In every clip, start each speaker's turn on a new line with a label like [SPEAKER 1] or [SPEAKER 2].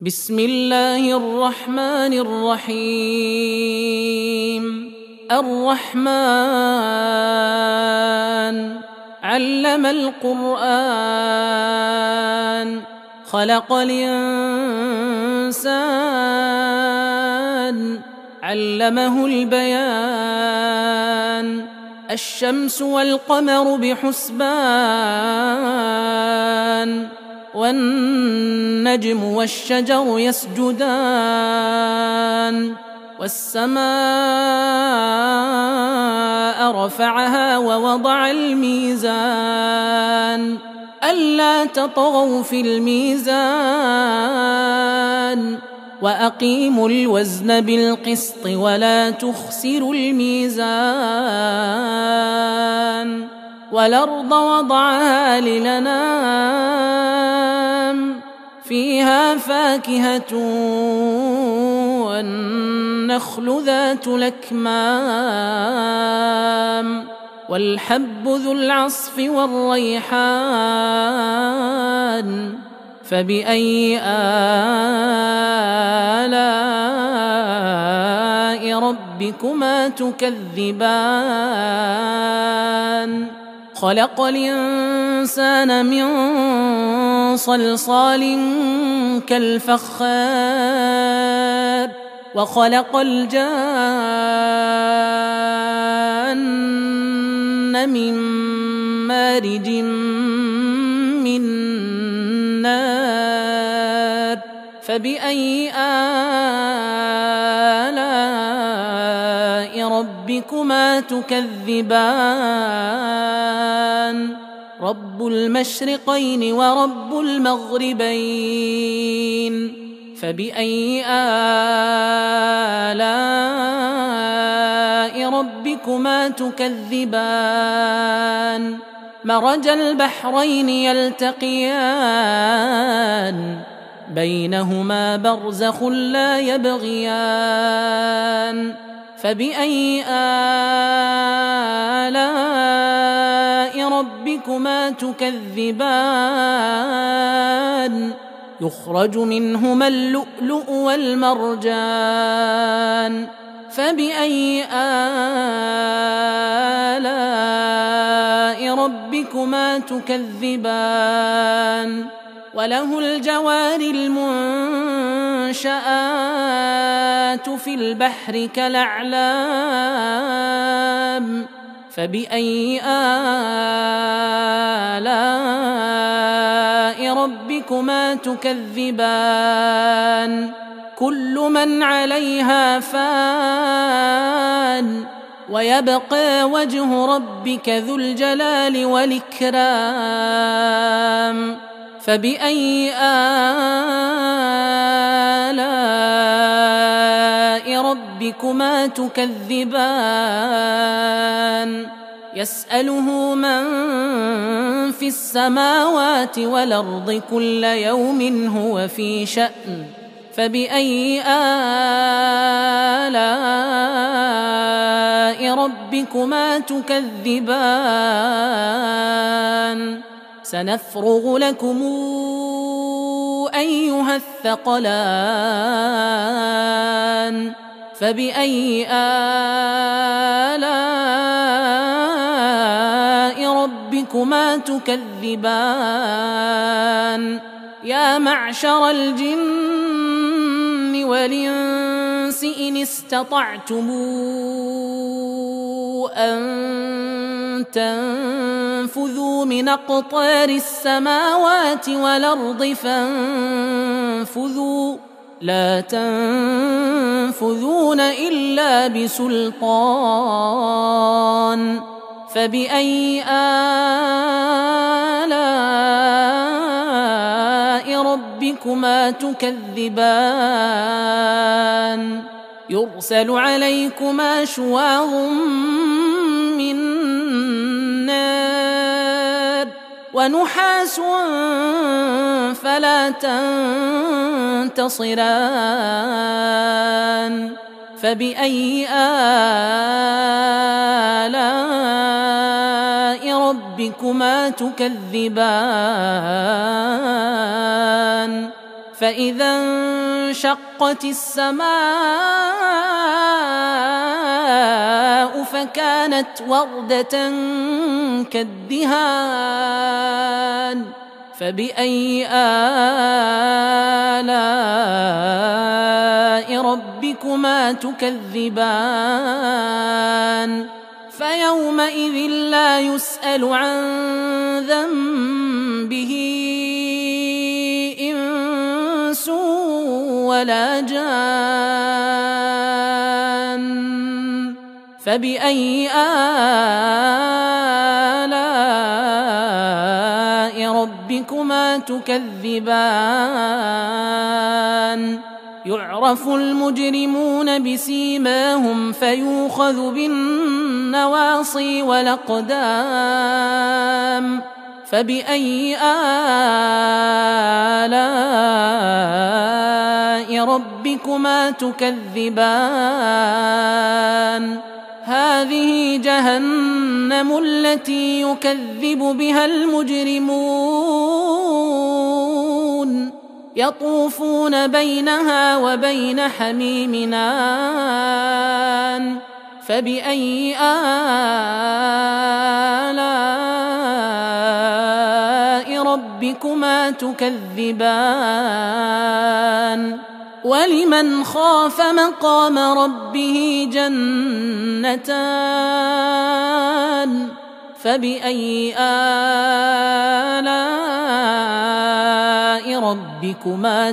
[SPEAKER 1] بسم الله الرحمن الرحيم. الرحمن علم القرآن، خلق الإنسان، علمه البيان. الشمس والقمر بحسبان، والنجم والشجر يسجدان. والسماء رفعها ووضع الميزان، ألا تطغوا في الميزان، وأقيموا الوزن بالقسط ولا تخسروا الميزان. والأرض وضعها للأنام، فيها فاكهة والنخل ذات الأكمام، والحب ذو العصف والريحان. فبأي آلاء ربكما تكذبان؟ خلق الإنسان من صلصال كالفخار، وخلق الجان من مارج من نار. فبأي آلاء ربكما تكذبان؟ رب المشرقين ورب المغربين. فبأي آلاء ربكما تكذبان؟ مرج البحرين يلتقيان، بينهما برزخ لا يبغيان. فبأي آلاء ربكما تكذبان؟ يخرج منهما اللؤلؤ والمرجان. فبأي آلاء ربكما تكذبان؟ وله الجوار المنشآت في البحر كالأعلام. فبأي آلاء ربكما تكذبان؟ كل من عليها فان، ويبقى وجه ربك ذو الجلال والإكرام. فبأي آلاء ربكما تكذبان؟ يسأله من في السماوات والأرض كل يوم هو في شأن. فبأي آلاء ربكما تكذبان؟ سنفرغ لكم أيها الثقلان. فبأي آلاء ربكما تكذبان؟ يا معشر الجن والإنس إن استطعتم أن تنفذوا من أقطار السماوات والأرض فانفذوا، لا تنفذون إلا بسلطان. فبأي آلاء ربكما تكذبان؟ يرسل عليكما شواظ من نار، ونحاس فلا تنتصران. فبأي آلاء ربكما تكذبان؟ فإذا انشقت السماء فكانت وردة كالدهان فبأي آلاء ربكما تكذبان فيومئذ لا يسأل عن ذنبه إنس ولا جان فبأي آلاء ربكما تكذبان يعرف المجرمون بسيماهم فيوخذ بالنواصي والأقدام فبأي آلاء ربكما تكذبان هذه جهنم التي يكذب بها المجرمون يطوفون بينها وبين حميم آن فبأي آلاء ربكما تكذبان ولمن خاف مقام ربه جنتان فبأي آلاء ربكما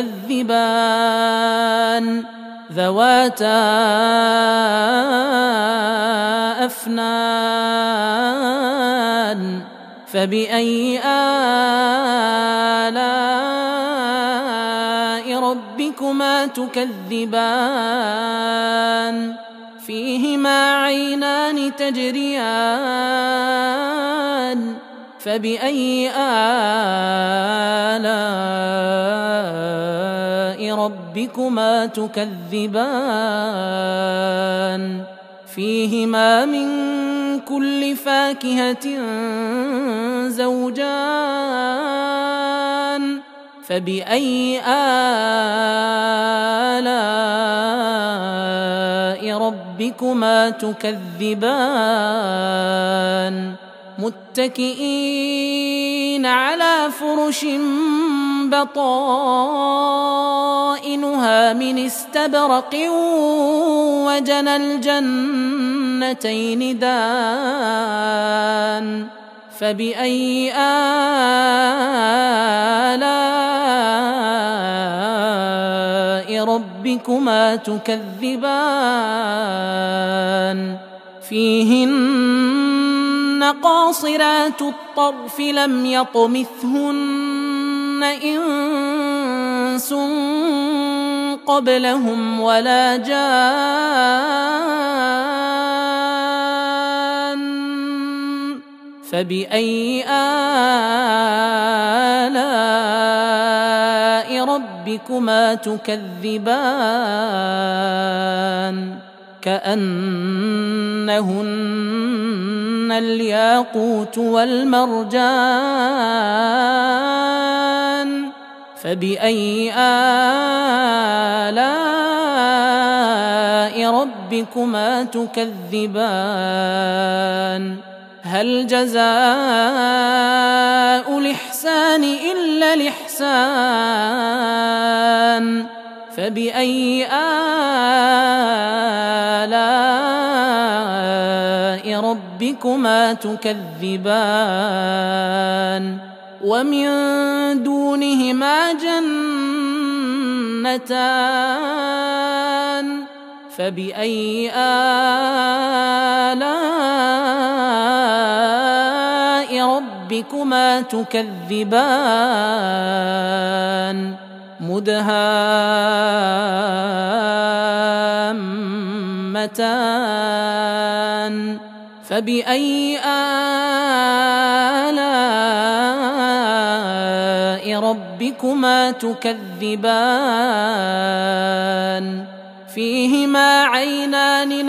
[SPEAKER 1] تكذبان ذواتا أفنان فبأي آلاء ربكما تكذبان فيهما عينان تجريان فبأي آلاء ربكما تكذبان فيهما من كل فاكهة زوجان فبأي آلاء ربكما تكذبان متكئين على فرش بطائنها من استبرق وجنى الجنتين دان فبأي آلاء ربكما تكذبان فيهن قاصرات الطرف لم يطمثهن إنس قبلهم ولا جان فبأي آلاء ربكما تكذبان كأنهن الياقوت والمرجان فبأي آلاء ربكما تكذبان هل جزاء الإحسان إلا الإحسان فبأي آلاء ربكما تكذبان ومن دونهما جنتان فبأي آلاء ربكما تكذبان مدهامتان فبأي آلاء ربكما تكذبان فيهما عينان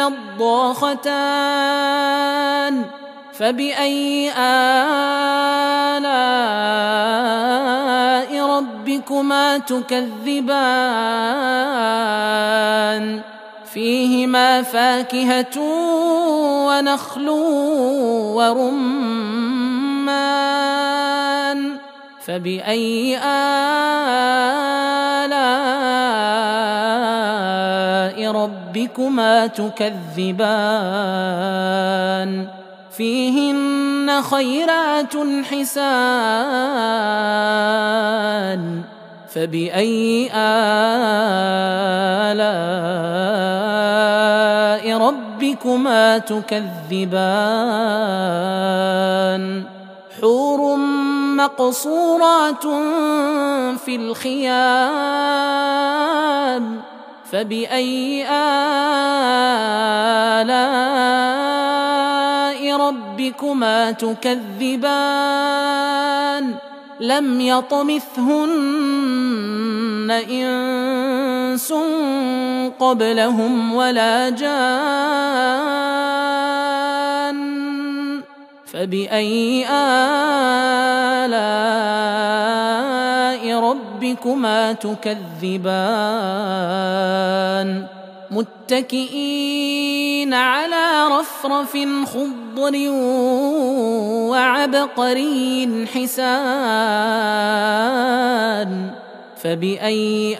[SPEAKER 1] نضاختان فبأي آلاء ربكما تكذبان فيهما فاكهة ونخل ورمان فبأي آلاء ربكما تكذبان فيهن خيرات حسان فبأي آلاء ربكما تكذبان حور مقصورات في الخيام فبأي آلاء ربكما تكذبان لم يطمثهن إنس قبلهم ولا جان فبأي آلاء ربكما تكذبان متكئين على رفرف خضر وعبقري حسان فبأي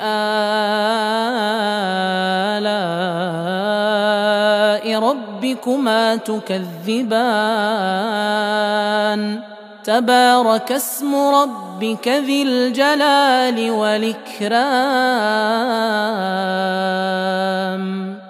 [SPEAKER 1] آلاء ربكما تكذبان تبارك اسم ربك ذي الجلال والإكرام